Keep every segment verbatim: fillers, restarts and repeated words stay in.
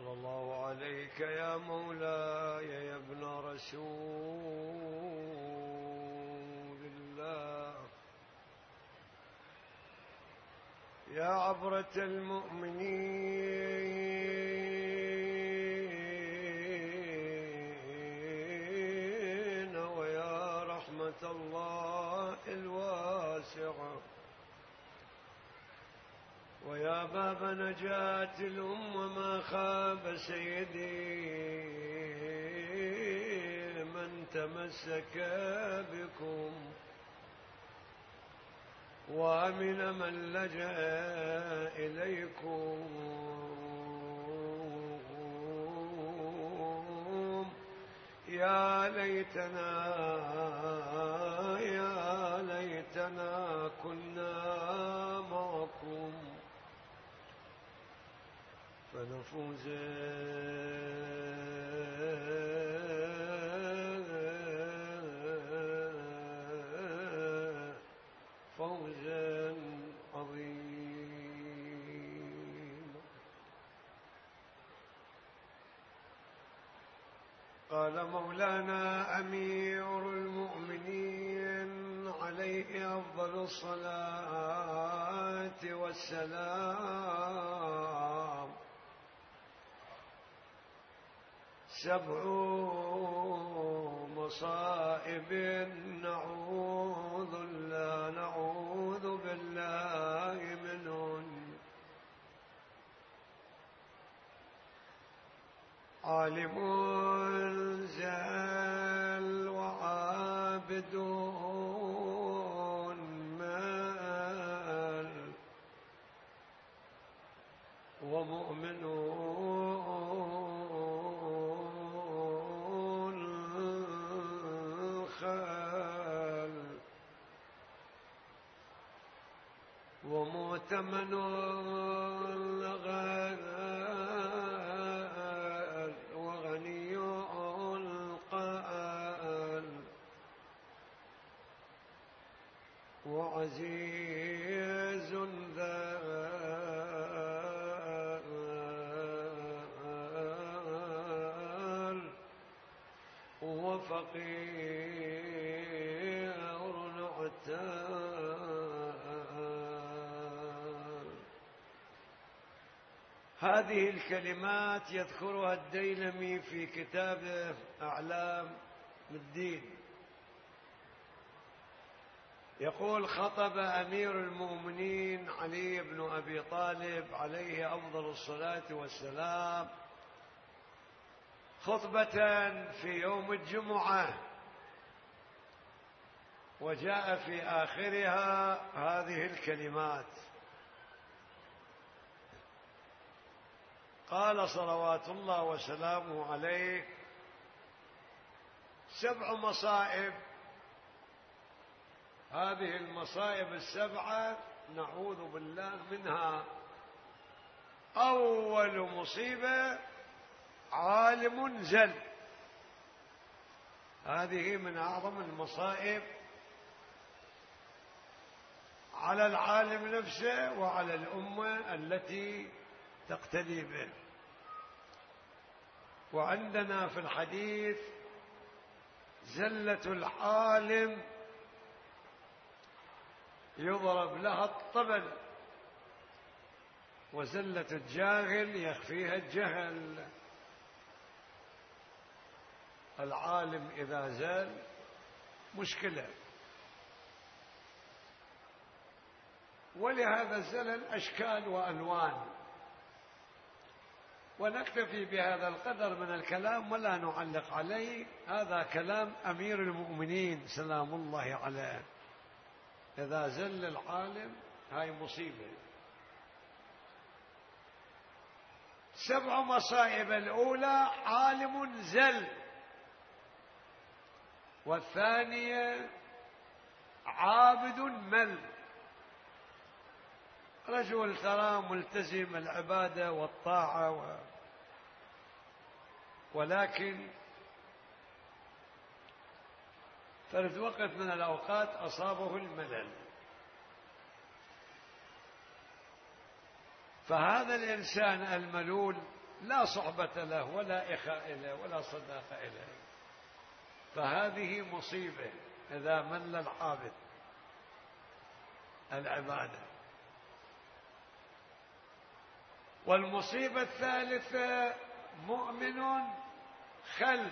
صلى الله عليك يا مولاي يا ابن رسول الله، يا عبرة المؤمنين ويا رحمة الله الواسعة، ويا باب نجاة الأمة ما خاب سيدي من تمسك بكم، وأمن من لجأ إليكم. يا ليتنا يا ليتنا كنا معكم فنفوز فوزا عظيما. قال مولانا أمير المؤمنين عليه أفضل الصلاة والسلام: سبع مصائب نعوذ لا نعوذ بالله منهن: عالم زال وعابد مال ومؤمن خال ومؤتمن غال وغني قال وعزيز ذال وفقير عتال. هذه الكلمات يذكرها الديلمي في كتابه أعلام الدين. يقول: خطب أمير المؤمنين علي بن أبي طالب عليه أفضل الصلاة والسلام خطبة في يوم الجمعة، وجاء في آخرها هذه الكلمات. قال صلوات الله وسلامه عليه: سبع مصائب، هذه المصائب السبعة نعوذ بالله منها. أول مصيبة عالم زل، هذه من أعظم المصائب على العالم نفسه وعلى الأمة التي تقتدي به. وعندنا في الحديث: زلة العالم يضرب لها الطبل، وزلة الجاهل يخفيها الجهل. العالم إذا زال مشكلة، ولهذا الزلل أشكال وألوان. ونكتفي بهذا القدر من الكلام ولا نعلق عليه. هذا كلام أمير المؤمنين سلام الله عليه. إذا زل العالم هاي مصيبة. سبع مصائب: الأولى عالم زل، والثانية عابد مل، رجل ترى ملتزم العبادة والطاعة و... ولكن فرد وقت من الأوقات أصابه الملل، فهذا الإنسان الملول لا صحبة له ولا إخاء له ولا صداقة له، فهذه مصيبة إذا مل العابد العبادة. والمصيبة الثالثة مؤمن خل،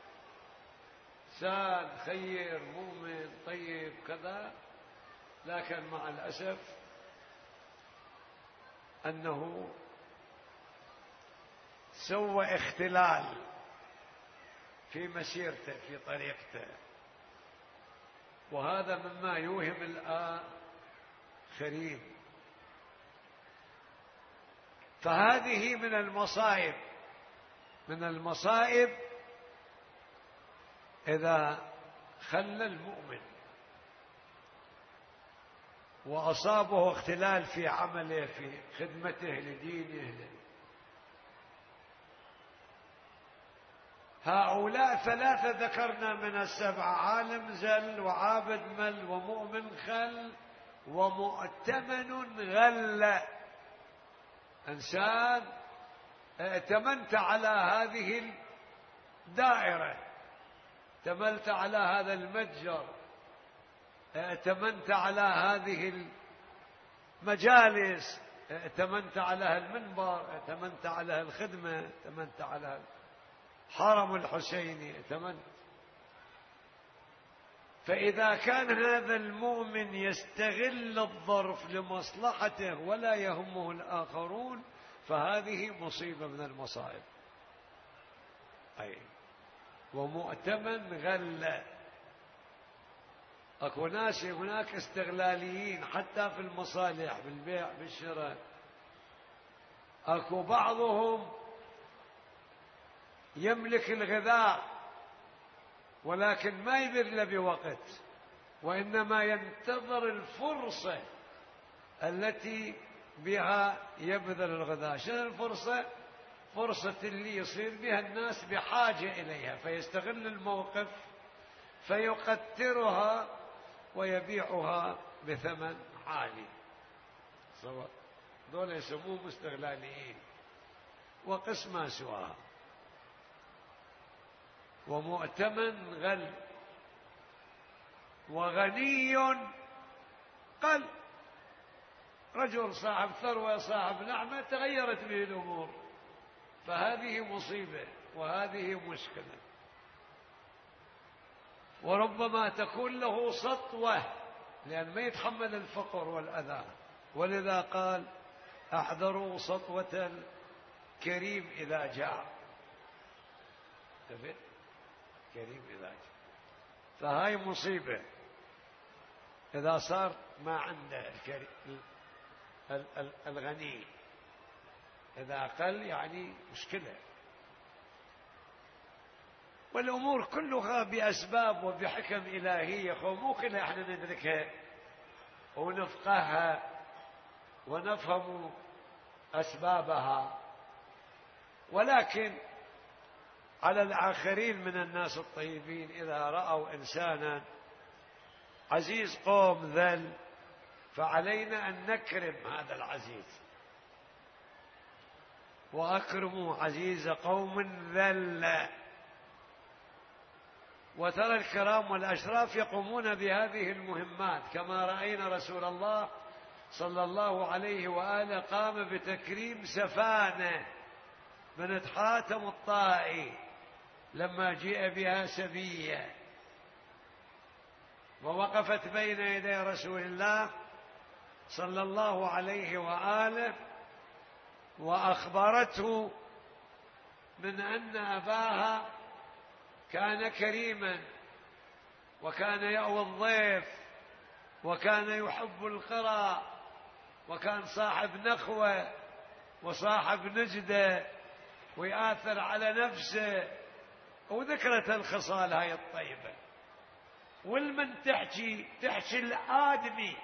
إنسان خير مؤمن طيب كذا، لكن مع الأسف أنه سوى اختلال في مسيرته في طريقته، وهذا مما يوهم الآخرين. فهذه من المصائب، من المصائب إذا خلى المؤمن وأصابه اختلال في عمله في خدمته لدينه. هؤلاء ثلاثة ذكرنا من السبعة: عالم زل، وعابد مل، ومؤمن خل، ومؤتمن غل. إنسان ائتمنت على هذه الدائرة، ائتمنت على هذا المتجر، ائتمنت على هذه المجالس، ائتمنت على المنبر، ائتمنت على الخدمة، ائتمنت على حرم الحسيني، ائتمنت. فإذا كان هذا المؤمن يستغل الظرف لمصلحته ولا يهمه الآخرون، فهذه مصيبة من المصائب. أي ومؤتمن غل. أكو ناس هناك استغلاليين حتى في المصالح، بالبيع بالشراء. أكو بعضهم يملك الغذاء ولكن ما يبذل بوقت، وإنما ينتظر الفرصة التي بها يبذل الغذاء. شنو الفرصة؟ فرصة اللي يصير بها الناس بحاجة إليها، فيستغل الموقف فيقترها ويبيعها بثمن عالي. سواء دول يسموهم استغلاليين، وقسم ما سواها. ومؤتمن غل، وغني قل. رجل صاحب ثروة صاحب نعمة تغيرت به الأمور، فهذه مصيبة وهذه مشكلة. وربما تكون له سطوة لأن ما يتحمل الفقر والأذى، ولذا قال: احذروا سطوة الكريم إذا جاء. تفهم؟ كريم إذا جاء. فهاي مصيبة إذا صار ما عنده الكريم الغني، إذا قل يعني مشكلة. والأمور كلها بأسباب وبحكم إلهية، مو كلها احنا ندركها ونفقهها ونفهم أسبابها، ولكن على الآخرين من الناس الطيبين إذا رأوا إنسانا عزيز قوم ذل، فعلينا أن نكرم هذا العزيز. وأكرموا عزيز قوم ذل. وترى الكرام والأشراف يقومون بهذه المهمات، كما رأينا رسول الله صلى الله عليه وآله قام بتكريم سفانة بنت حاتم الطائي لما جيء بها سبية، ووقفت بين يدي رسول الله صلى الله عليه وآله وأخبرته من أن أباها كان كريما، وكان يأوي الضيف، وكان يحب القرى، وكان صاحب نخوة وصاحب نجدة ويآثر على نفسه، وذكرت الخصال هاي الطيبة. والمن تحكي تحكي الآدمي،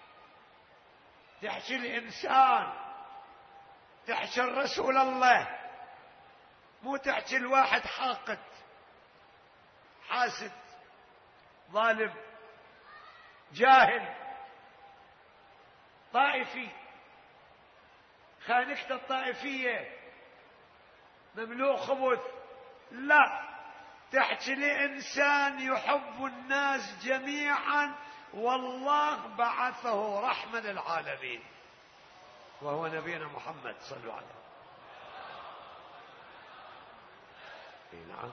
تحكي الإنسان، تحكي الرسول الله، مو تحكي الواحد حاقد حاسد ظالم جاهل طائفي. خانقت الطائفية مملوء خبث، لا، تحكي لإنسان يحب الناس جميعا والله بعثه رحمة للعالمين وهو نبينا محمد صلوا عليه. نعم.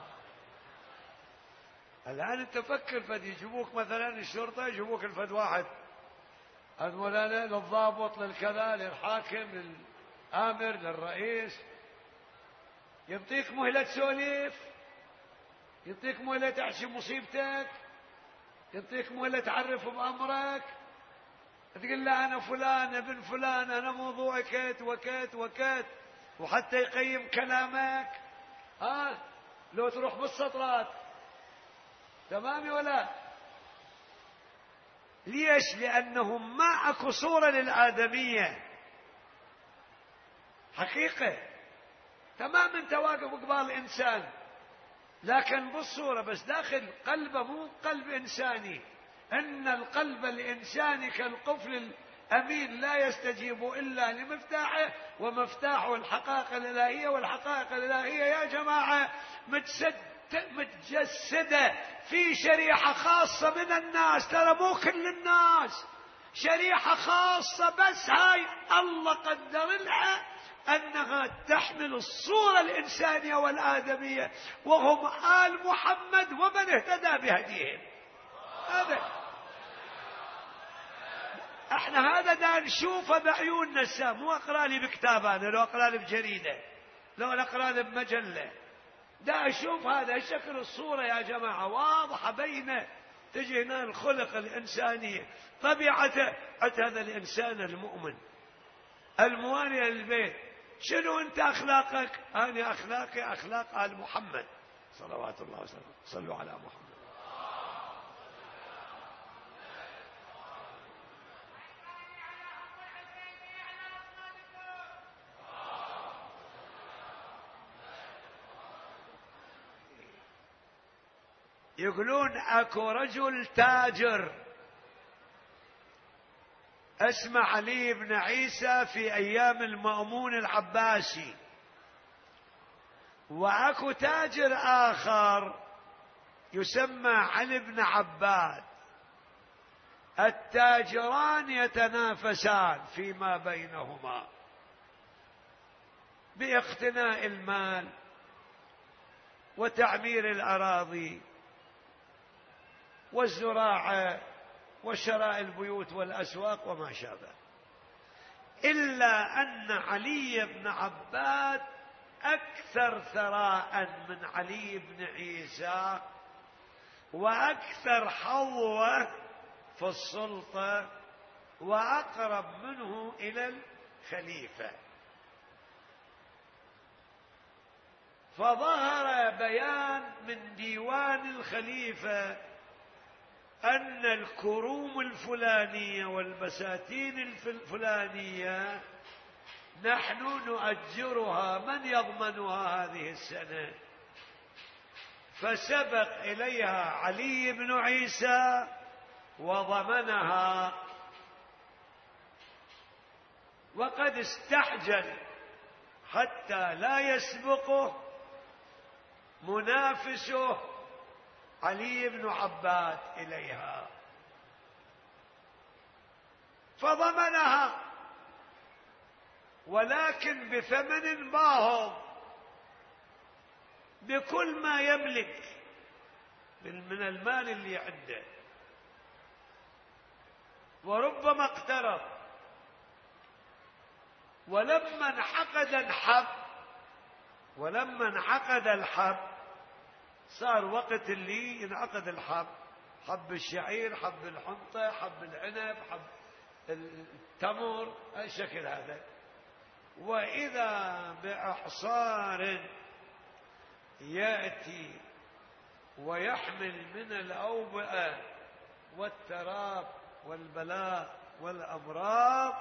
الآن انت فكر، فد يجيبوك مثلا الشرطة، يجيبوك الفد واحد المولانا للضابط للكذا للحاكم للآمر للرئيس، يعطيك مهلة سوليف، يعطيك مهلة تحكي مصيبتك، يعطيك مهلة تعرف بأمرك، تقول له أنا فلان ابن فلان، أنا موضوعي كيت وكيت وكيت، وحتى يقيم كلامك. ها لو تروح بالسطرات تمام ولا؟ ليش؟ لأنهم ما أكو صورة للآدمية حقيقة. تمام انت واقف قبال إنسان لكن بالصورة، بس داخل قلبه مو قلب إنساني. إن القلب الإنساني كالقفل الأمين لا يستجيب إلا لمفتاحه، ومفتاحه الحقائق الإلهية، والحقائق الإلهية يا جماعة متجسدة في شريحة خاصة من الناس، ترى مو كل الناس، شريحة خاصة بس هاي الله قدر لها أنها تحمل الصورة الإنسانية والآدمية، وهم آل محمد ومن اهتدى بهديهم. هذا احنا هذا دا نشوفه بعيوننا السا، مو اقرا لي بكتاب، انا لو اقرا لي بجريده، لو اقرا لي بمجله، دا اشوف هذا شكل الصوره يا جماعه واضحه بينه. تجي هنا الخلق الانسانيه، طبيعته هذا الانسان المؤمن الموالي للبيت. شنو انت اخلاقك؟ انا اخلاقي اخلاق ال محمد صلوات الله وسلامه. صلوا على محمد. يقولون اكو رجل تاجر اسمه علي بن عيسى في ايام المأمون العباسي، واكو تاجر اخر يسمى علي بن عباد. التاجران يتنافسان فيما بينهما باقتناء المال وتعمير الاراضي والزراعة وشراء البيوت والأسواق وما شابه، إلا أن علي بن عباد أكثر ثراء من علي بن عيسى، وأكثر حظوة في السلطة، وأقرب منه إلى الخليفة. فظهر بيان من ديوان الخليفة أن الكروم الفلانية والبساتين الفلانية نحن نؤجرها، من يضمنها هذه السنة؟ فسبق إليها علي بن عيسى وضمنها، وقد استعجل حتى لا يسبقه منافسه علي بن عباد إليها، فضمنها ولكن بثمن باهظ، بكل ما يملك من المال اللي عنده، وربما اقترض. ولما انعقد الحب ولما انعقد الحب صار وقت اللي ينعقد الحب، حب الشعير، حب الحنطة، حب العنب، حب التمر، الشكل هذا. وإذا بإعصار يأتي ويحمل من الأوبئة والتراب والبلاء والأمراض،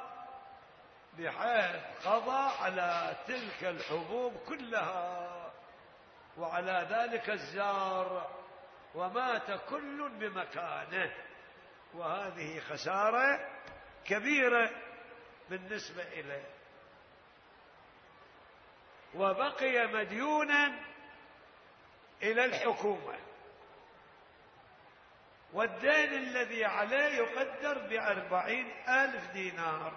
بحيث قضى على تلك الحبوب كلها وعلى ذلك الزارع، ومات كل بمكانه. وهذه خسارة كبيرة بالنسبة إليه. وبقي مديونا إلى الحكومة، والدين الذي عليه يقدر بأربعين ألف دينار.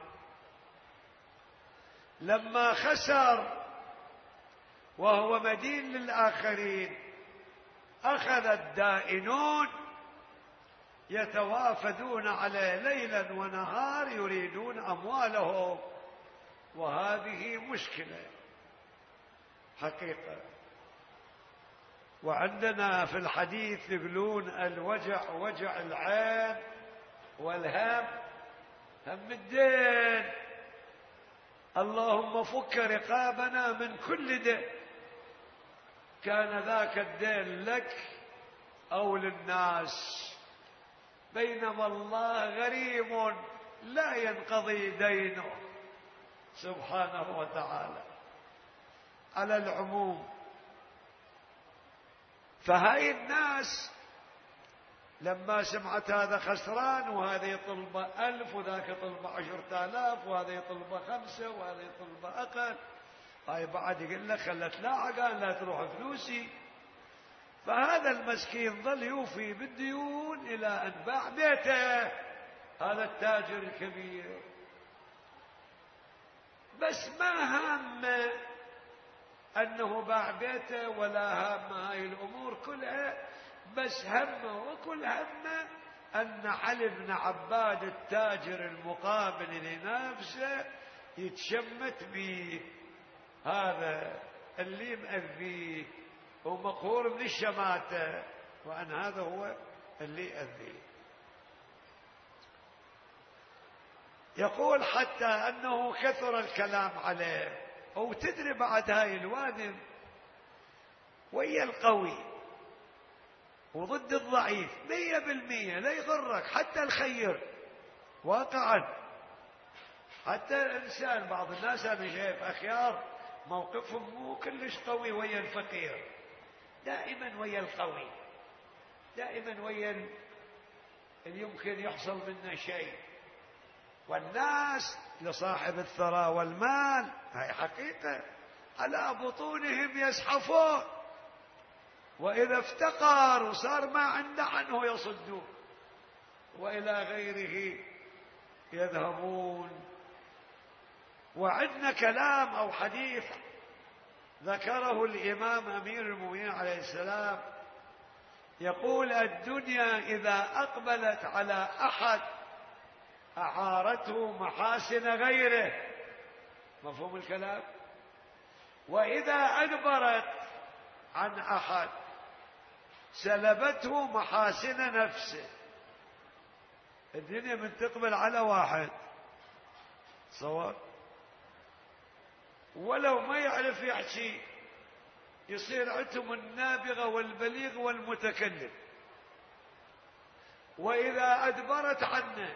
لما خسر وهو مدين للآخرين أخذ الدائنون يتوافدون عليه ليلا ونهار يريدون أموالهم، وهذه مشكلة حقيقة. وعندنا في الحديث يقولون الوجع وجع العين والهم هم الدين. اللهم فك رقابنا من كل دين، كان ذاك الدين لك أو للناس، بينما الله غريم لا ينقضي دينه سبحانه وتعالى. على العموم، فهاي الناس لما سمعت هذا خسران وهذا يطلب ألف وذاك يطلب عشرة آلاف وهذا يطلب خمسة وهذا يطلب أقل، هاي بعد يقول لك خلت لا عقان لا تروح فلوسي. فهذا المسكين ظل يوفي بالديون إلى أن باع بيته، هذا التاجر الكبير. بس ما هم أنه باع بيته ولا هم هاي الأمور كلها، بس همه وكل همه أن علي بن عباد التاجر المقابل لنفسه يتشمت به، هذا اللي مأذيه ومقهور من الشماتة، وأن هذا هو اللي يأذيه. يقول حتى أنه كثر الكلام عليه. وتدري بعد هاي الوادم ويا القوي وضد الضعيف مية بالمية، لا يغرك حتى الخير واقعا. حتى الإنسان بعض الناس أنا شايف أخيار موقفهم مو كلش قوي ويا الفقير، دائما ويا القوي، دائما ويا اللي يمكن يحصل منه شيء. والناس لصاحب الثراء والمال هاي حقيقة على بطونهم يزحفون، وإذا افتقر وصار ما عنده عنه يصدون، وإلى غيره يذهبون. وعندنا كلام أو حديث ذكره الإمام أمير المؤمنين عليه السلام، يقول: الدنيا إذا أقبلت على أحد أعارته محاسن غيره، مفهوم الكلام؟ وإذا أدبرت عن أحد سلبته محاسن نفسه. الدنيا من تقبل على واحد صواب، ولو ما يعرف يحكي يصير عندهم النابغة والبليغ والمتكلم. وإذا أدبرت عنه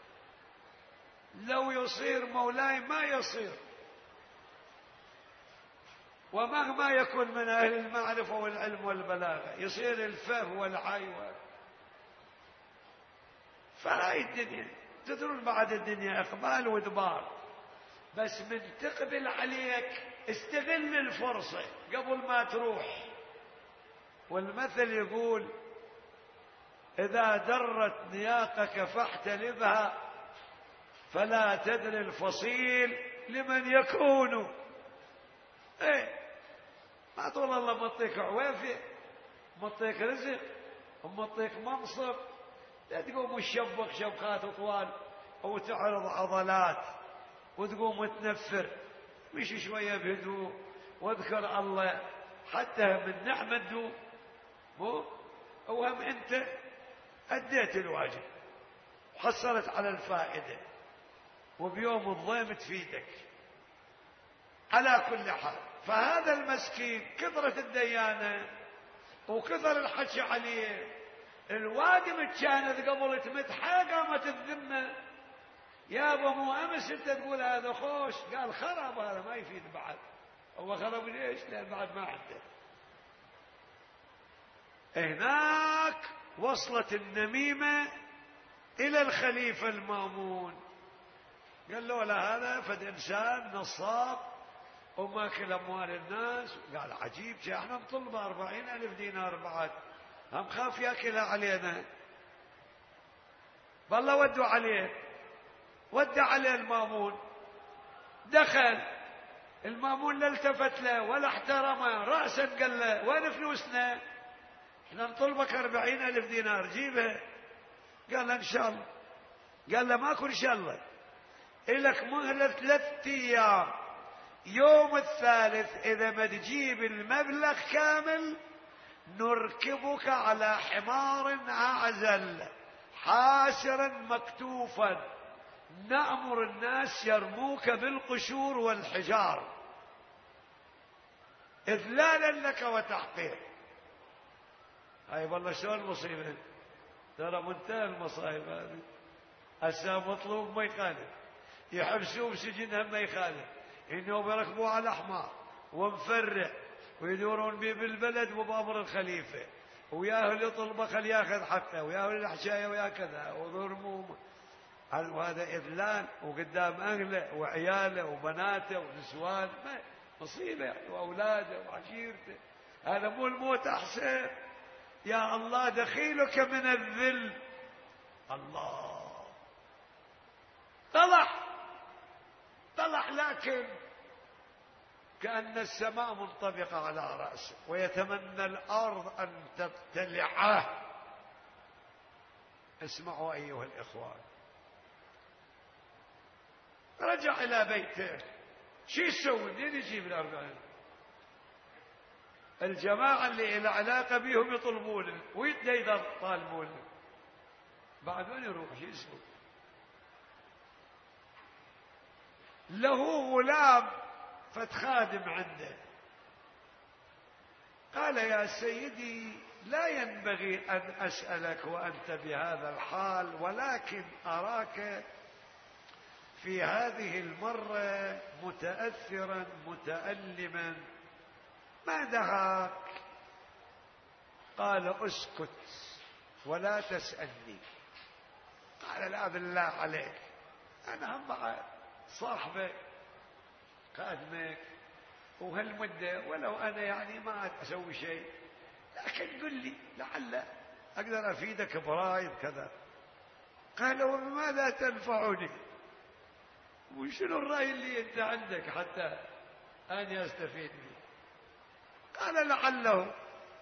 لو يصير مولاي ما يصير، ومهما يكون من أهل المعرفة والعلم والبلاغة يصير الفه والعيوة. فهاي الدنيا تدرون بعد الدنيا إقبال وإدبار، بس من تقبل عليك استغل الفرصة قبل ما تروح. والمثل يقول: إذا درت نياقك فاحتلبها فلا تدري الفصيل لمن يكون. ايه ما تقول الله مطيك عوافي مطيك رزق ومطيك منصب، لا تقوم تشبك شبكات طوال او تعرض عضلات وتقوم تنفر. مشي شويه بهدوء واذكر الله حتى من نعمه تدوم. مو اوهم انت اديت الواجب وحصلت على الفائده، وبيوم الضيم تفيدك على كل حال. فهذا المسكين كثرت الديانة وكثر الحكي عليه، الوادم كانت قبل تمتحى قامت الذمة: يابا مو أمس أنت تقول هذا خوش، قال خرب هذا ما يفيد بعد. هو خرب ليش؟ لأن بعد ما عنده. هناك وصلت النميمة إلى الخليفة المامون، قال له: لا هذا فد إنسان نصاب وماكل أموال الناس. قال عجيب، احنا نطلب أربعين ألف دينار بعد، هم خاف ياكلها علينا. والله ودوا عليه، ودى عليه المامون. دخل المامون لا التفت له ولا احترمه، رأسا قال له وين فلوسنا؟ احنا نطلبك أربعين ألف دينار جيبها. قال له إن شاء الله. قال له ماكو إن شاء الله، إلك مهلة ثلاثة أيام، يوم الثالث إذا ما تجيب المبلغ كامل نركبك على حمار أعزل حاسرا مكتوفا، نأمر الناس يرموك بالقشور والحجار إذلالا لك وتحقير. هاي والله شلون المصيبة، ترى منتهى المصائب هذه. هسه مطلوب ما يخالف، يحبسوه بسجن هم ما يخالف، انه بيركبوه على حمار ومفرع ويدورون به بالبلد وبامر الخليفه، وياه اللي طلبه خل ياخذ حقه، وياه الحشايه ويا كذا وضرموه. وهذا اذلال وقدام اهله وعياله وبناته ونسوان، مصيبه يعني، واولاده وعشيرته. هذا مو الموت احسن؟ يا الله دخيلك من الذل. الله طلع طلع لكن كأن السماء منطبقة على رأسه، ويتمنى الأرض أن تبتلعه. اسمعوا أيها الإخوان، رجع إلى بيته. شو يسوي؟ منين يجيب الأربعين؟ الجماعة اللي إلى علاقة بهم يطلبونه ويده يطالبونه، بعد وين يروح؟ شو يسوي؟ له غلام فتخادم عنده، قال يا سيدي لا ينبغي أن أسألك وأنت بهذا الحال، ولكن أراك في هذه المرة متأثرا متألما، ما دهاك؟ قال اسكت ولا تسألني. قال لا بالله عليك، أنا هم بعد صاحبك خادمك وهالمدة، ولو أنا يعني ما أسوي شيء، لكن قل لي لعل أقدر أفيدك برأي كذا. قال وبماذا تنفعني؟ وشنو الرأي اللي أنت عندك حتى أن يستفيد مني؟ قال لعله.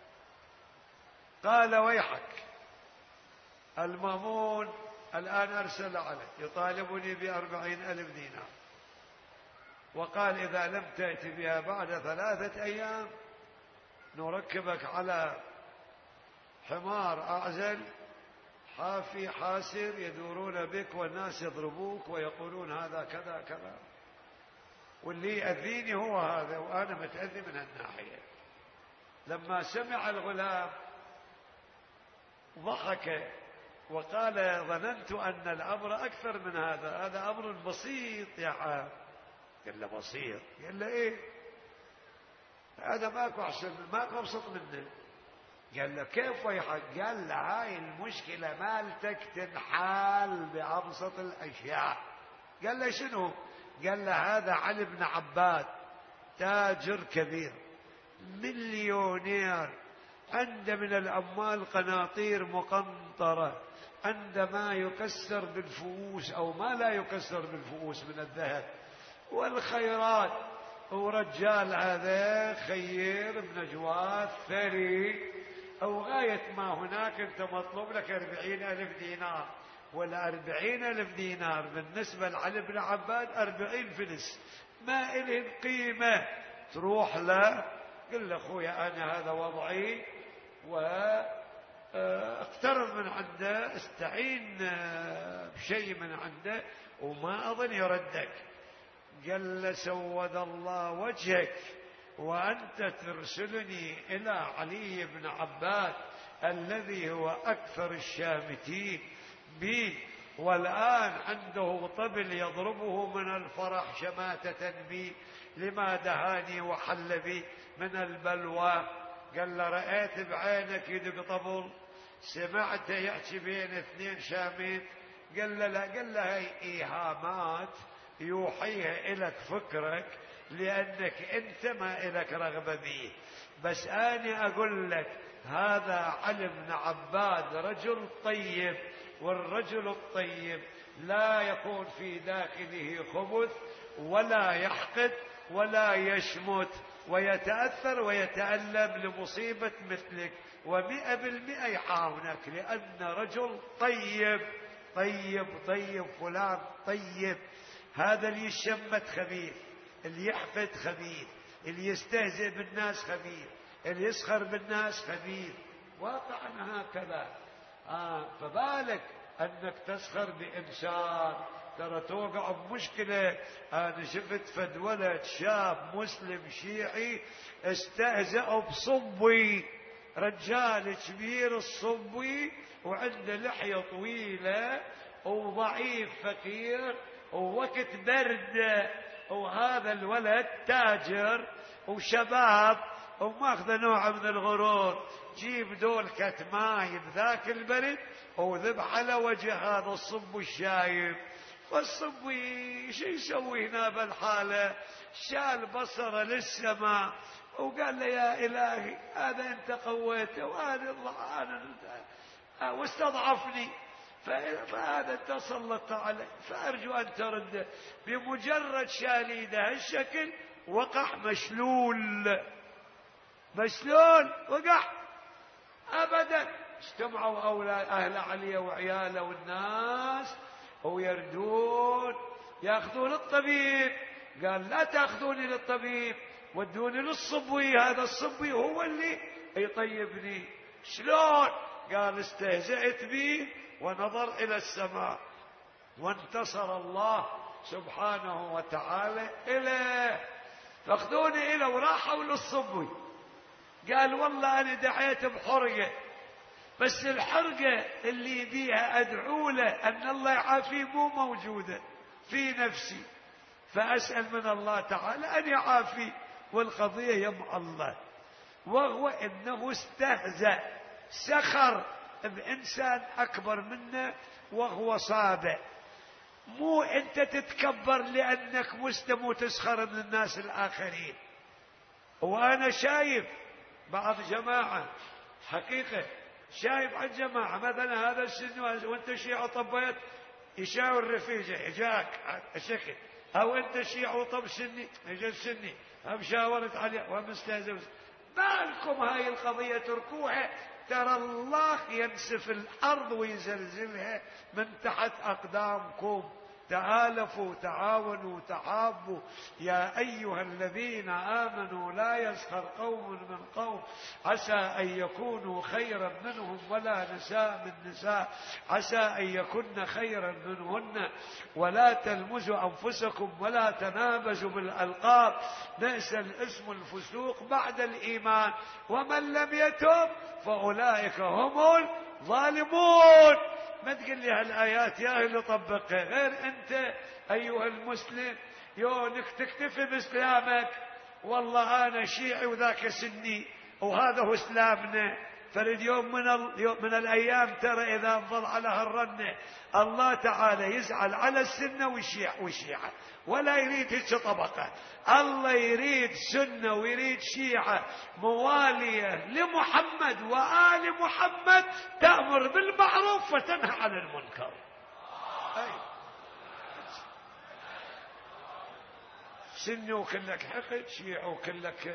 قال ويحك، المامون الآن أرسل عليك يطالبني بأربعين ألف دينار، وقال إذا لم تأتي بها بعد ثلاثة أيام نركبك على حمار أعزل حافي حاسر يدورون بك والناس يضربوك ويقولون هذا كذا كذا، واللي يأذيني هو هذا وأنا متأذي من الناحية. لما سمع الغلام ضحك وقال ظننت أن الأمر أكثر من هذا، هذا أمر بسيط يا عام. قال له بسيط؟ قال له إيه، هذا ماكو أحسن ماكو أبسط منه. قال له كيف ويحك؟ قال له هاي المشكلة مالتك تنحال بأبسط الأشياء. قال له شنو؟ قال له هذا علي بن عباد تاجر كبير مليونير، عنده من الأموال قناطير مقنطرة، عندما يكسر بالفؤوس أو ما لا يكسر بالفؤوس من الذهب والخيرات، ورجال هذا خير بنجوات ثري، أو غاية ما هناك أنت مطلوب لك أربعين ألف دينار، والأربعين ألف دينار بالنسبة لعلي بن عباد أربعين فلس، ما إلهن قيمة. تروح له قل له أخويا أنا هذا وضعي، واقترض من عنده، استعين بشيء من عنده وما أظن يردك. قال له سود الله وجهك وأنت ترسلني إلى علي بن عباد الذي هو أكثر الشامتين بي، والآن عنده طبل يضربه من الفرح شماتة بي لما دهاني وحل بي من البلوى. قال له رأيت بعينك يدق طبل؟ سمعت يحكي بين اثنين شامين؟ قال له لا. قال له هي إيهامات يوحيها إلك فكرك لأنك أنت ما إلك رغبة به. بس أنا أقول لك هذا علي بن عباد رجل طيب، والرجل الطيب لا يكون في داخله خبث ولا يحقد ولا يشمت ويتأثر ويتألم لمصيبة مثلك، ومئة بالمئة يعاونك، لأن رجل طيب طيب طيب فلان طيب. هذا اللي يشمت خبيث، اللي يحقد خبيث، اللي يستهزئ بالناس خبيث، اللي يسخر بالناس خبيث، واقعا هكذا. آه فبالك أنك تسخر بإنسان ترى توقع بمشكلة. أنا شفت فد ولد شاب مسلم شيعي استهزأ بصبي، رجال كبير الصبي وعنده لحية طويلة وضعيف فقير ووقت برد، وهذا الولد تاجر وشباب وماخذ نوع من الغرور، جيب دول كتماي بذاك البرد وذبح على وجه هذا الصب الشايب. والصبي شو يسوي هنا بالحالة؟ شال بصره للسماء وقال له يا إلهي هذا أنت قويته وهذا الله أنا واستضعفني، فهذا أنت سلطت عليه، فأرجو أن ترده. بمجرد شاليده هالشكل وقع مشلول، مشلول وقع أبدا. اجتمعوا أولاد أهل علي وعياله والناس ويردون يأخذون الطبيب. قال لا تأخذوني للطبيب، ودوني للصبي، هذا الصبي هو اللي يطيبني. شلون؟ قال استهزأت به ونظر إلى السماء وانتصر الله سبحانه وتعالى إليه، فاخذوني إليه. وراحوا للصبي قال والله أنا دعيت بحرقة، بس الحرقة اللي بيها أدعو له أن الله يعافيه مو موجودة في نفسي، فأسأل من الله تعالى أن يعافي، والقضية يمع الله. وهو إنه استهزأ سخر بإنسان أكبر منه وهو صابع. مو أنت تتكبر لأنك مسلم وتسخر من الناس الآخرين. وأنا شايف بعض جماعة حقيقة، شايف عن جماعة مثلا هذا السن وانت شيعة طبيت يشاور رفيجه اجاك شكل، او انت شيعة وطب سني اجا السني هم شاورت عليه ومستهزئ. بالكم هاي القضية تركوها، ترى الله ينسف الأرض ويزلزلها من تحت أقدامكم. تآلفوا تعاونوا تحابوا يا أيها الذين آمنوا لا يسخر قوم من قوم عسى أن يكونوا خيرا منهم ولا نساء من نساء عسى أن يكن خيرا منهن ولا تلمزوا أنفسكم ولا تنابزوا بالألقاب بئس الاسم الفسوق بعد الإيمان ومن لم يتب فأولئك هم الظالمون. ما تقول لي هالآيات يا اللي طبقها غير أنت أيها المسلم يونك تكتفي بإسلامك. والله أنا شيعي وذاك سني وهذا هو إسلامنا. فرد يوم من, ال... من الأيام ترى إذا انظر على هالرنة الله تعالى يزعل على السنة والشيع والشيعة ولا يريد هيك طبقة. الله يريد سنة ويريد شيعة موالية لمحمد وآل محمد تأمر بالمعروف وتنهى عن المنكر. أي سنة وكلك حقد، شيعة وكلك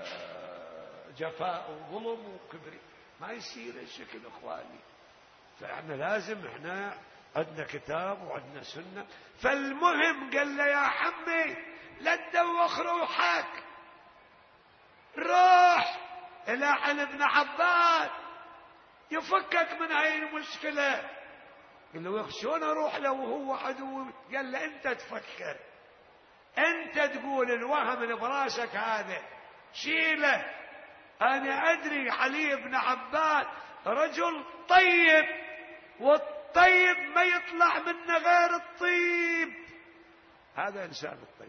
جفاء وظلم وكبري، ما يصير الشكل اخواني. فاحنا لازم احنا عندنا كتاب وعندنا سنة. فالمهم قال له يا حمي لا تدوخ روحك، روح الى علي بن عباد يفكك من هاي المشكلة. قال له شلون اروح له وهو عدو؟ قال له انت تفكر، انت تقول الوهم اللي براسك هذا شيله. أنا أدري علي بن عباد رجل طيب، والطيب ما يطلع منه غير الطيب، هذا إنسان الطيب.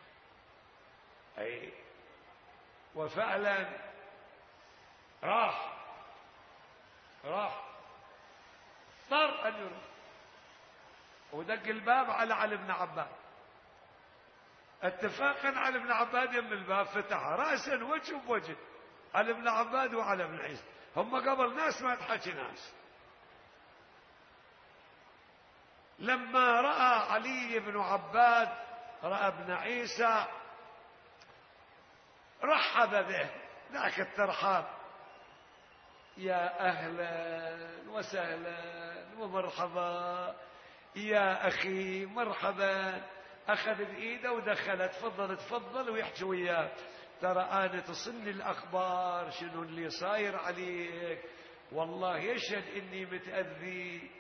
أي وفعلا راح راح اضطر أن يروح ودق الباب على علي بن عباد. اتفاقا على ابن عباد يم الباب فتح رأسا وجه بوجه على ابن عباد وعلى ابن عيسى. هم قبل ناس ما تحكي ناس. لما رأى علي بن عباد رأى ابن عيسى رحب به ذاك الترحاب، يا أهلا وسهلا ومرحبا يا أخي مرحبا. أخذ بإيده ودخل، تفضل تفضل ويحكي وياه. ترى أنا تصلني الأخبار شنو اللي صاير عليك، والله يشهد إني متأذي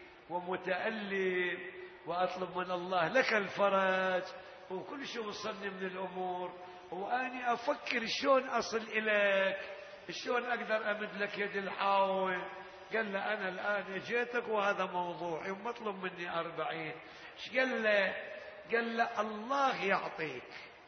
ومتألم وأطلب من الله لك الفرج، وكل شيء وصلني من الأمور، وأني أفكر شلون أصل إليك، شلون أقدر أمد لك يد الحاول. قال له أنا الآن جيتك وهذا موضوعي ومطلب مني أربعين. ايش قال له؟ قال له الله يعطيك،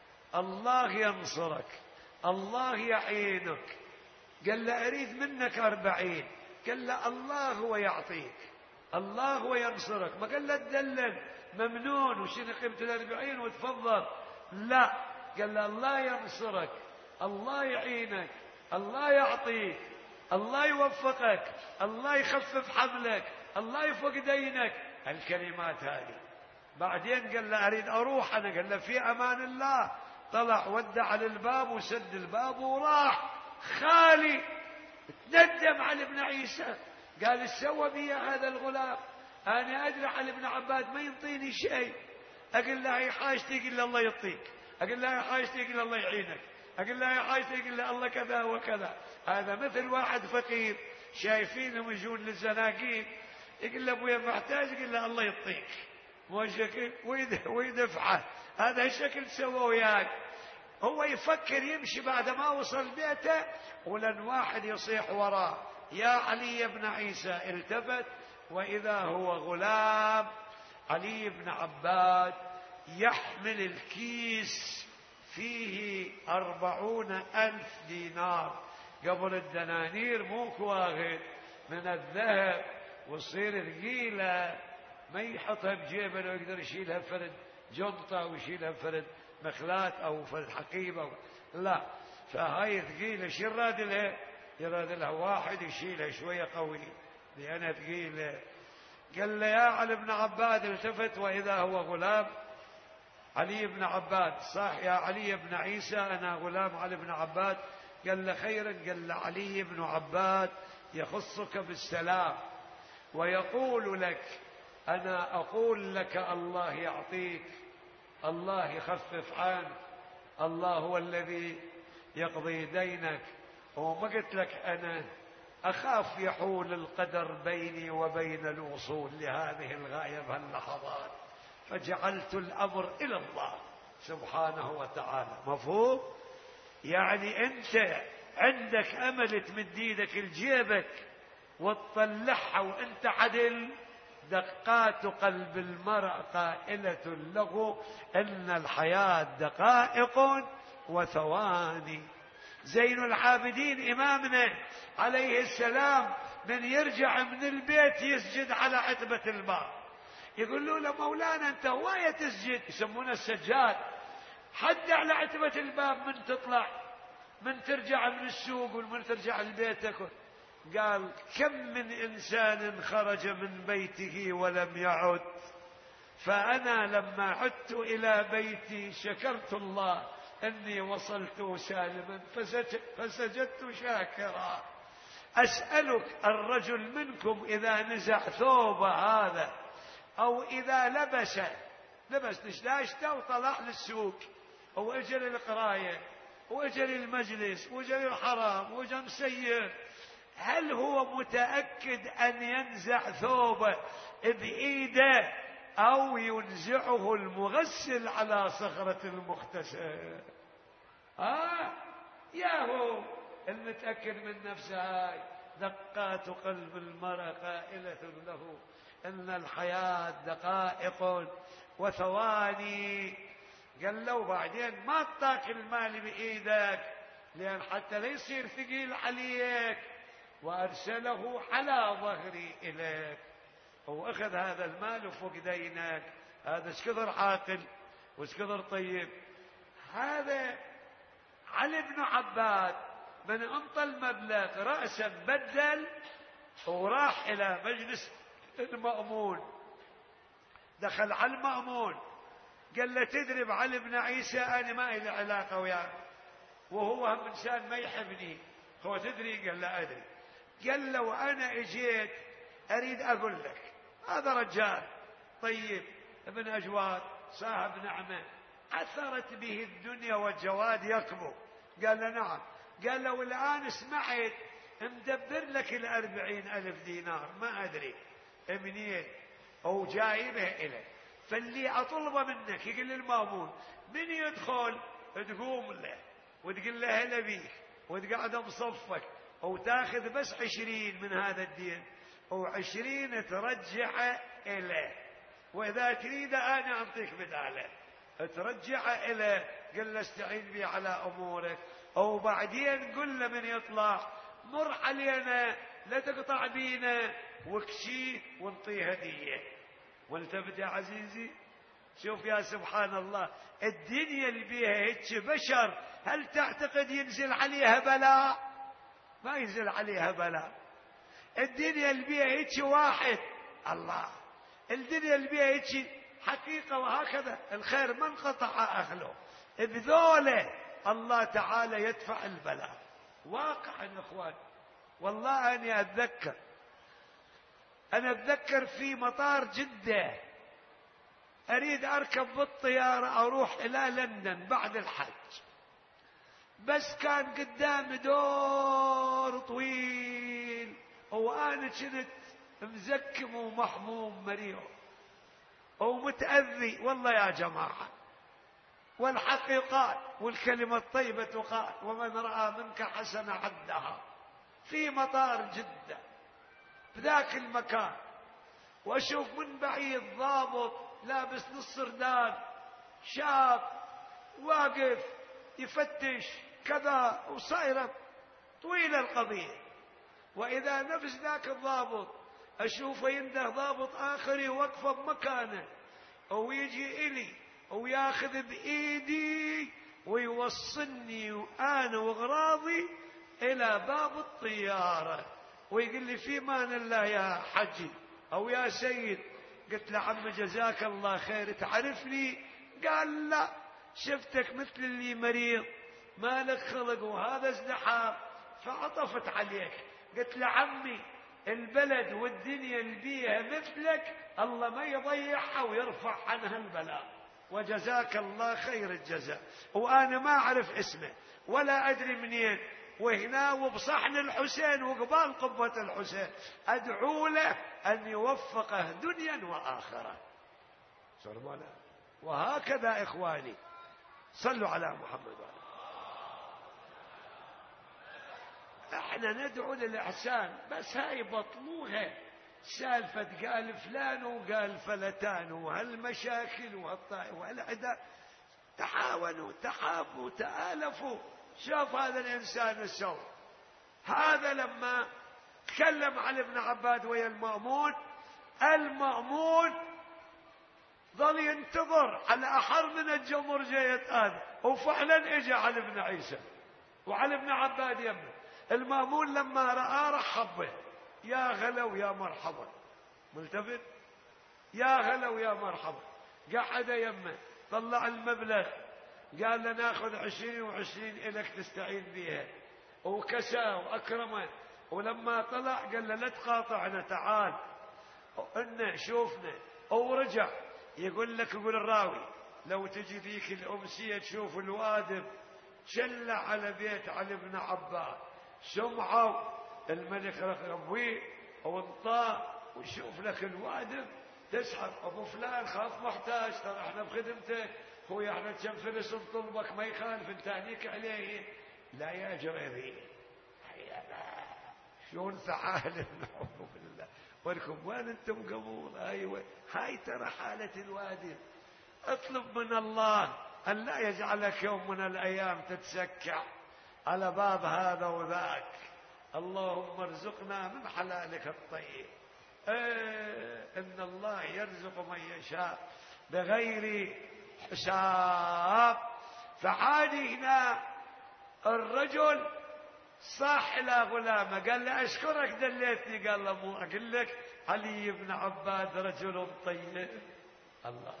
الله ينصرك، الله يعينك. قال له أريد منك أربعين. قال له الله هو يعطيك، الله هو ينصرك. ما قال له تدلل ممنون وشنو قيمة الأربعين وتفضل، لا، قال له الله ينصرك، الله يعينك، الله يعطيك، الله يوفقك، الله يخفف حملك، الله يفك دينك. الكلمات هذه. بعدين قال له أريد أروح أنا. قال له في أمان الله. طلع ودع للباب وسد الباب وراح خالي. تندم على ابن عيسى، قال ايش سوى بي هذا الغلام؟ أنا أدري على ابن عباد ما ينطيني شيء. أقول له يا حاجتي، يقول له الله يعطيك. أقول له يا حاجتي، يقول له الله يعينك. أقول له يا حاجتي، يقول له الله كذا وكذا. هذا مثل واحد فقير شايفينهم يجون للزناقين، يقول له أبويا محتاج، يقول له الله يعطيك، مو شكل ويدفعه. هذا الشكل سوى وياك. هو يفكر يمشي بعد ما وصل بيته، ولن واحد يصيح وراه يا علي بن عيسى. التفت وإذا هو غلام علي بن عباد يحمل الكيس فيه أربعون ألف دينار. قبل الدنانير مو كواغد من الذهب وتصير ثقيلة، ما يحطها بجيبه لو يقدر يشيلها فرد جنطة ويشيلها فرد مخلات أو فرد حقيبة، لا. فهاي ثقيلة، شو يراد لها؟ يراد لها واحد يشيلها شوية قوي لأنها ثقيلة. قال له يا علي بن عباد. التفت وإذا هو غلام علي بن عباد. صح يا علي بن عيسى، أنا غلام علي بن عباد. قال له خيرا. قال له علي بن عباد يخصك بالسلام ويقول لك أنا أقول لك الله يعطيك، الله يخفف عنك، الله هو الذي يقضي دينك. وما قلت لك أنا أخاف يحول القدر بيني وبين الوصول لهذه الغاية بهاللحظات، فجعلت الأمر إلى الله سبحانه وتعالى. مفهوم؟ يعني أنت عندك أمل تمد ايدك لجيبك وتطلعها وأنت عدل. دقات قلب المرء قائلة له إن الحياة دقائق وثواني. زين العابدين إمامنا عليه السلام من يرجع من البيت يسجد على عتبة الباب، يقولوا له مولانا أنت هواية تسجد، يسمونه السجاد، حد على عتبة الباب من تطلع من ترجع من السوق ومن ترجع لبيتك. قال كم من إنسان خرج من بيته ولم يعد، فأنا لما عدت إلى بيتي شكرت الله أني وصلت سالما فسجدت شاكرا. أسألك الرجل منكم إذا نزع ثوب هذا أو إذا لبس لبس نشلاشته وطلع للسوق أو أجل القراية وأجل المجلس وأجل الحرام وأجل مسير، هل هو متأكد أن ينزع ثوبه بإيده أو ينزعه المغسل على صخرة المغتسل؟ آه يا هو المتأكد من نفسه. هاي دقات قلب المرء قائلة له إن الحياة دقائق وثواني. قال له بعدين ما تطاق المال بإيدك لأن حتى لا يصير ثقيل عليك، وأرسله على ظهري إليك. هو أخذ هذا المال وفوق دينك. هذا اسكثر عاقل واسكثر طيب. هذا علي بن عباد من انطى المبلغ رأسا بدل وراح إلى مجلس المأمون. دخل على المأمون قال له تدري بعلي بن عيسى أنا ما إلي علاقة وياه وهو هم إنسان ما يحبني، هو تدري؟ قال لا أدري. قال له وأنا إجيت أريد أقول لك هذا رجال طيب ابن أجواد صاحب نعمة أثرت به الدنيا والجواد يكبو. قال له نعم. قال له والآن سمعت مدبر لك الأربعين ألف دينار ما أدري منين أو جايبه إليه، فاللي أطلبه منك يقول للمأمون من يدخل تقوم له وتقول له هلا بيك وتقعد بصفك وتاخذ بس عشرين من هذا الدين وعشرين ترجع إليه، وإذا تريد أنا أعطيك بداله ترجع إليه. قل له استعين بي على أمورك، أو بعدين قل له من يطلع مر علينا لا تقطع بينا وكشي ونطيه هدية. والتفت يا عزيزي شوف يا سبحان الله الدنيا اللي بيها هيك بشر هل تعتقد ينزل عليها بلاء؟ ما ينزل عليها بلاء. الدنيا اللي بيها هيك واحد الله، الدنيا اللي بيها هيك حقيقة، وهكذا الخير ما انقطع أهله بذوله الله تعالى يدفع البلاء. واقع يا اخوان والله أني أتذكر أنا أتذكر في مطار جدة أريد أركب بالطيارة أروح إلى لندن بعد الحج، بس كان قدام دور طويل وأنا كنت مزكم ومحموم مريض ومتأذي والله يا جماعة. والحق يقال والكلمة الطيبة تقال ومن رأى منك حسنة عدها. في مطار جدة بذاك المكان وأشوف من بعيد ضابط لابس نص ردان شاب واقف يفتش كذا وصايرة طويلة القضية. وإذا نفس ذاك الضابط أشوفه ينده ضابط آخر يوقفه بمكانه ويجي إلي وياخذ بإيدي ويوصلني وأنا وغراضي إلى باب الطيارة ويقول لي في مان الله يا حجي أو يا سيد. قلت له عم جزاك الله خير تعرفني؟ قال لا شفتك مثل اللي مريض ما لك خلق وهذا ازدحام فعطفت عليك. قلت له عمي البلد والدنيا اللي بيها مثلك الله ما يضيعها ويرفع عنها البلاء وجزاك الله خير الجزاء. وأنا ما أعرف اسمه ولا أدري منين، وهنا وبصحن الحسين وقبال قبة الحسين أدعو له أن يوفقه دنيا وآخرة. وهكذا إخواني صلوا على محمد وعلى احنا ندعو للإحسان، بس هاي بطلوها سالفة قال فلان وقال فلتان وهالمشاكل والعداء. تحاولوا تحابوا تآلفوا. شوف هذا الإنسان السوء هذا لما تكلم علي ابن عباد ويا المأمون، المأمون ظل ينتظر على أحر من الجمر جيت هذا، وفعلا اجى علي بن عيسى وعلي بن عباد يمه. المأمون لما رأى رحب به يا غلا ويا مرحبا، ملتفت يا غلا ويا مرحبا. قعد يمه طلع المبلغ قال له ناخذ عشرين وعشرين إلك تستعين بيها، وكساه وأكرمه. ولما طلع قال له لا تقاطعنا تعال إنه شوفنا. ورجع يقول لك يقول الراوي لو تجي ذيك الأمسية تشوف الوادم شلع على بيت علي بن عباد سمعوا الملك رقبويه وانطاه ويشوف لك الوادم تسحب أبو فلان خاف محتاج ترى احنا بخدمتك هو احنا كم فلس نطلبك ما يخالف انت هنيك عليه لا يا جريري شلون ثعالب نعوذ بالله. ولكم وين انتم قبول؟ ايوه هاي ترى حالة الوادم. اطلب من الله ان لا يجعلك يوم من الايام تتسكع على باب هذا وذاك. اللهم ارزقنا من حلالك الطيب. ايه ان الله يرزق من يشاء بغير حساب. فعادي هنا الرجل صاح إلى غلامه قال له أشكرك دليتني، قال له مو أقول لك علي بن عباد رجل طيب. الله،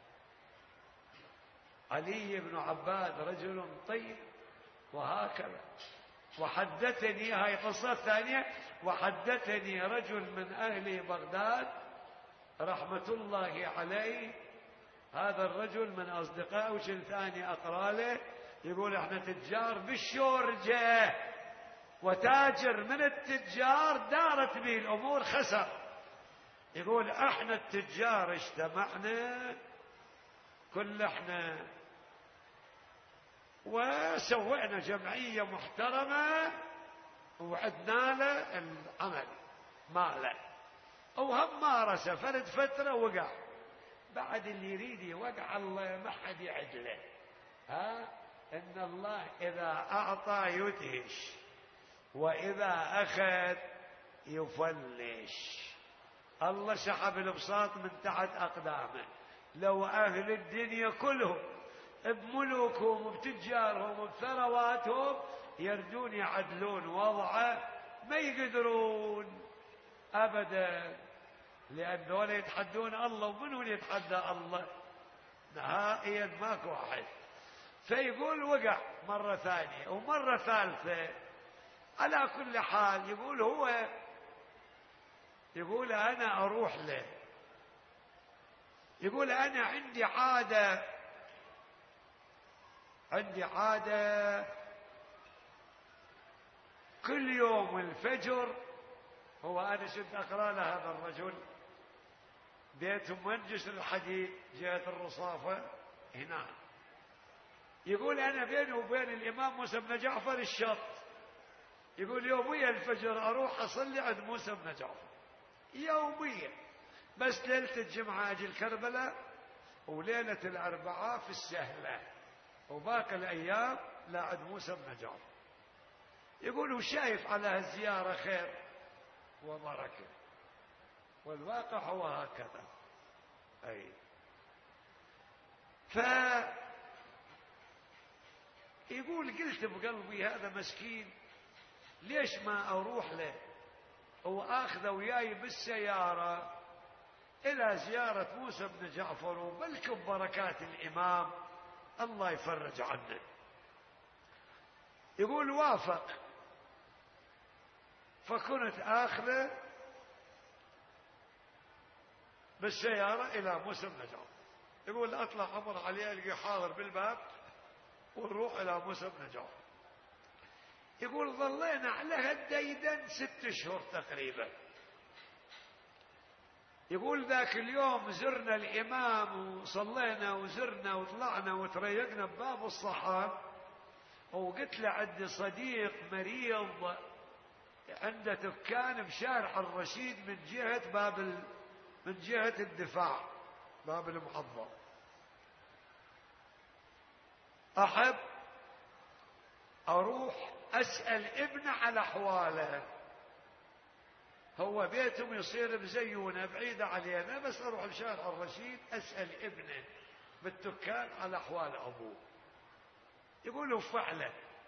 علي بن عباد رجل طيب. وهكذا وحدثني، هاي قصة ثانية، وحدثني رجل من أهل بغداد رحمة الله عليه، هذا الرجل من أصدقائه وشل ثاني أقرأ له، يقول احنا تجار بالشورجة وتاجر من التجار دارت به الأمور خسر. يقول احنا التجار اجتمعنا كل احنا وسوينا جمعية محترمة وعدنا له العمل ماله، وهم مارسه فرد فترة وقع. بعد اللي يريد يوقع الله ما حد يعدله. ها إن الله إذا أعطى يدهش وإذا أخذ يفلش. الله سحب البساط من تحت أقدامه. لو أهل الدنيا كلهم بملوكهم وبتجارهم وبثرواتهم يردون يعدلون وضعه ما يقدرون أبدا، لأن دول يتحدون الله، ومنهم يتحدى الله؟ نهائيا ماكو واحد. فيقول وقع مرة ثانية ومرة ثالثة. على كل حال يقول هو يقول أنا أروح له، يقول أنا عندي عادة عندي عادة كل يوم الفجر. هو أنا شفت أقرأ له هذا الرجل بيتهم من جسر الحديد جهة الرصافة هنا. يقول أنا بيني وبين الإمام موسى بن جعفر الشط. يقول يوميا الفجر أروح أصلي عند موسى بن جعفر يوميا، بس ليلة الجمعة أجي الكربلاء وليلة الأربعاء في السهلة، وباقي الأيام لا عند موسى بن جعفر. يقول وشايف على هالزيارة خير وبركة، والواقع هو هكذا. أي ف يقول قلت بقلبي هذا مسكين ليش ما أروح له وآخذه وياي بالسيارة إلى زيارة موسى بن جعفر وبلكم بركات الإمام الله يفرج عنه. يقول وافق، فكنت آخذه بالسيارة إلى موسى بن جعفر. يقول أطلع أمر عليه ألقي حاضر بالباب ونروح إلى موسى بن جعفر. يقول ظلينا على هالديدن ست شهور تقريبا. يقول ذاك اليوم زرنا الإمام وصلينا وزرنا وطلعنا وتريقنا بباب الصحاب، وقلت له عندي صديق مريض عنده دكان بشارع الرشيد من جهة باب ال... من جهة الدفاع باب المحظر، أحب أروح أسأل ابنه على أحواله. هو بيتهم يصير بزيونة بعيدة علينا، بس أروح بشارع الرشيد أسأل ابنه بالدكان على أحوال أبوه. يقولوا فعلا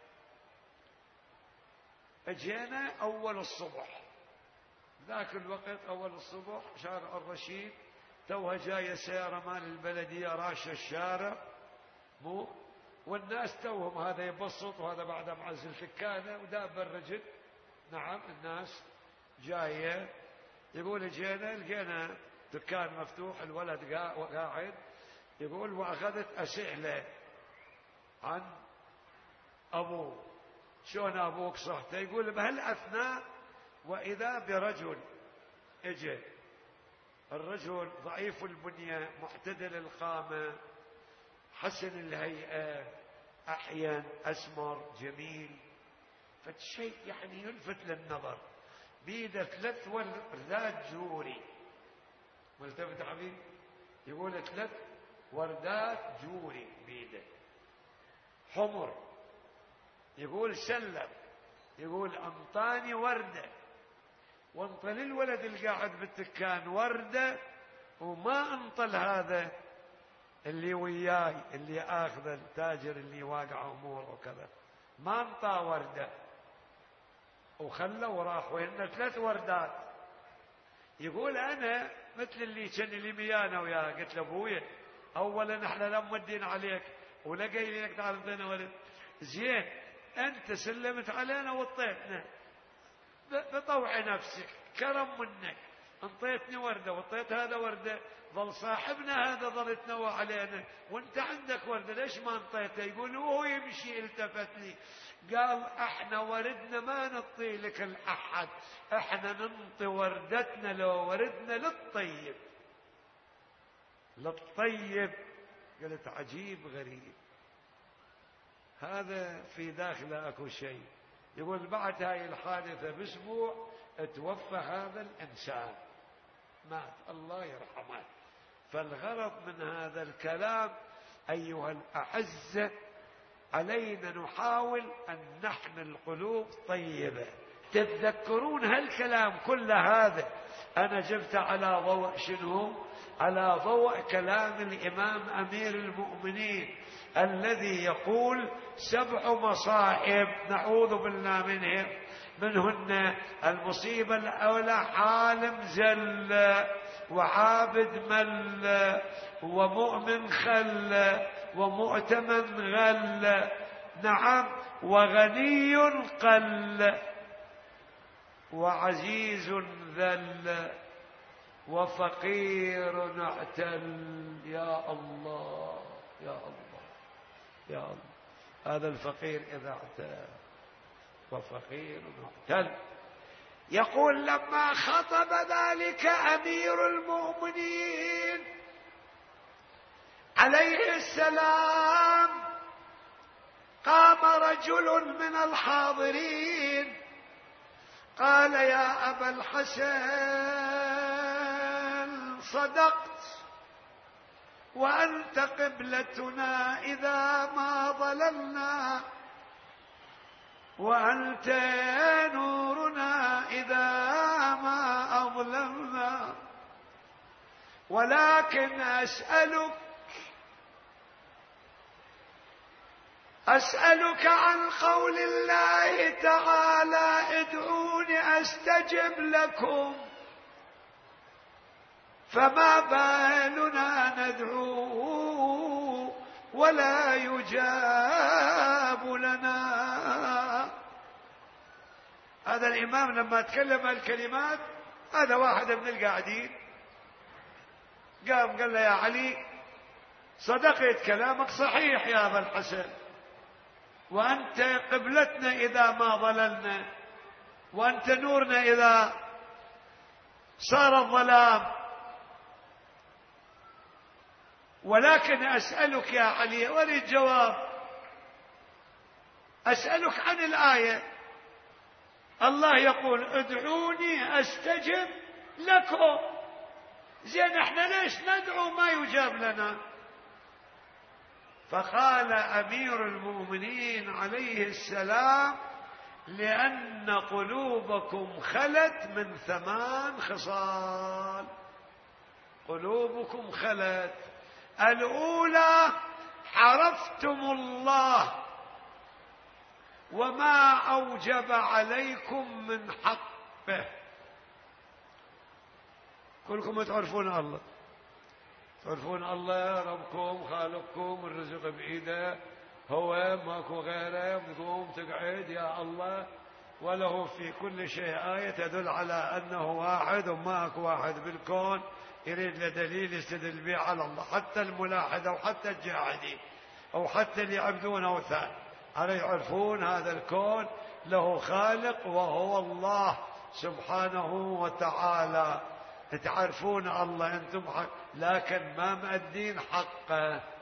اجينا أول الصبح، ذاك الوقت أول الصبح شارع الرشيد توها جاية سيارة مال البلدية راشة الشارع مو، والناس توهم هذا يبسط وهذا بعده معزل فكانه وداب الرجل. نعم الناس جاية. يقول جينا لقينا دكان مفتوح، الولد قاعد. يقول وأخذت أسئلة عن أبوه، شلون أبوك صحته؟ يقول بهالأثناء وإذا برجل اجى، الرجل ضعيف البنية معتدل القامة حسن الهيئة أحيان أسمر جميل، فالشيء يعني يلفت للنظر. بيده ثلاث وردات جوري، ملتفت حبيب؟ يقول ثلاث وردات جوري بيده حمر. يقول سلم، يقول أنطاني وردة، وانطل الولد القاعد بالتكان وردة، وما انطل هذا اللي وياي اللي آخذ التاجر اللي واقع أموره وكذا، ما انطى وردة وخلى وراح وإن ثلاث وردات. يقول أنا مثل اللي كان اللي ميانا وياه، قلت له أبويا أولا احنا لا مدين عليك ولا قايل لك تعال اعطينا ولد، زين أنت سلمت علينا وطيتنا بطوع نفسك كرم منك، انطيتني وردة وطيت هذا وردة، ظل صاحبنا هذا ظل يتنوى علينا وانت عندك وردة ليش ما انطيته؟ يقول وهو يمشي التفت لي قال احنا وردنا ما نطي لك الأحد، احنا ننطي وردتنا لو وردنا للطيب للطيب. قلت عجيب غريب، هذا في داخله اكو شيء. يقول بعد هاي الحادثة باسبوع توفى هذا الانسان، مات الله يرحمه. فالغرض من هذا الكلام ايها الاعزة علينا نحاول ان نحن القلوب طيبة. تتذكرون هالكلام كل هذا انا جبت على ضوء شنو؟ على ضوء كلام الامام امير المؤمنين الذي يقول سبع مصائب نعوذ بالله منهم، منهن المصيبة الأولى عالم زل وعابد مل ومؤمن خل ومؤتمن غل، نعم، وغني قل وعزيز ذل وفقير اعتل. يا الله يا الله يا الله، هذا الفقير إذا اعتل وفقير اعتل. يقول لما خطب ذلك أمير المؤمنين عليه السلام قام رجل من الحاضرين قال يا أبا الحسن صدقت وأنت قبلتنا إذا ما ضللنا، وأنت نورنا إذا ما أظلمنا، ولكن أسألك أسألك عن قول الله تعالى ادعوني أستجب لكم، فما بالنا ندعو ولا يجاب لنا. هذا الإمام لما تكلم الكلمات هذا واحد من القاعدين قام قال له يا علي صدقت كلامك صحيح يا أبا الحسن، وأنت قبلتنا إذا ما ضللنا، وأنت نورنا إذا صار الظلام، ولكن أسألك يا علي ولي الجواب، أسألك عن الآية. الله يقول ادعوني أستجب لكم، زين احنا ليش ندعو ما يجاب لنا؟ فقال أمير المؤمنين عليه السلام لأن قلوبكم خلت من ثمان خصال. قلوبكم خلت، الأولى عرفتم الله وما أوجب عليكم من حقه. كلكم تعرفون الله، تعرفون الله ربكم خالقكم، الرزق بإيده، هو ماكو غيره، تقوم تقعد يا الله، وله في كل شيء آية تدل على أنه واحد وماكو واحد بالكون يريد له دليل يستدل به على الله. حتى الملاحدة وحتى الجاحدين أو حتى اللي يعبدون أوثان على يعرفون هذا الكون له خالق وهو الله سبحانه وتعالى. تعرفون الله أنتم حق، لكن ما مؤدين حقه.